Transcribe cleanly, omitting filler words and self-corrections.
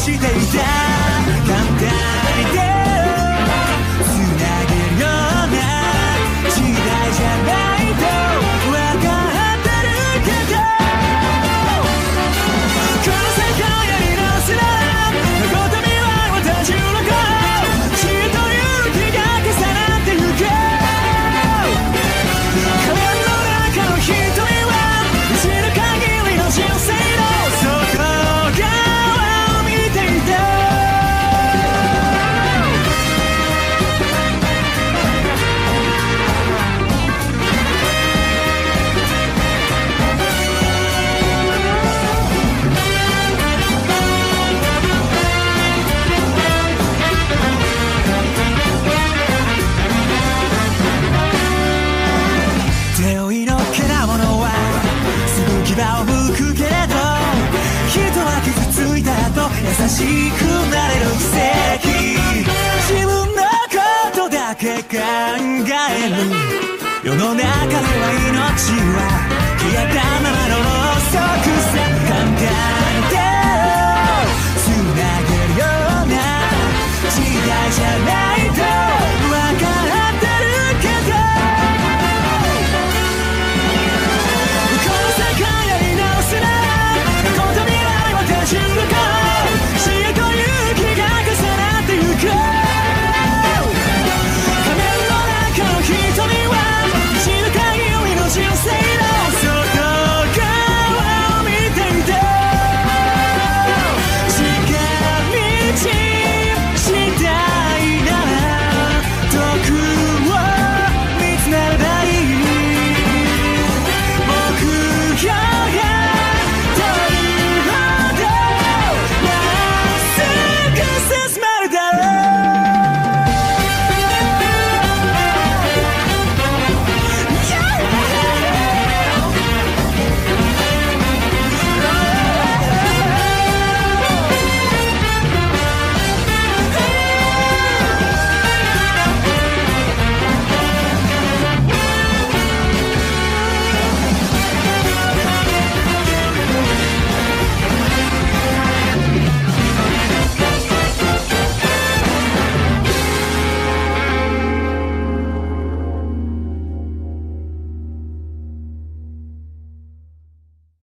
していた簡単に手をつなげるような時代じゃないと分かってるけど、この世界やり直すなら残った未来は立ち向かう、死という気が重なってゆけ、壁の中の瞳は知る限りの人生の外側を見ていた。手負いのけなものはすぐ牙を向くけれど、人は傷ついた後優しくなれる奇跡、自分のことだけ考える世の中では命は消えたままのろうそく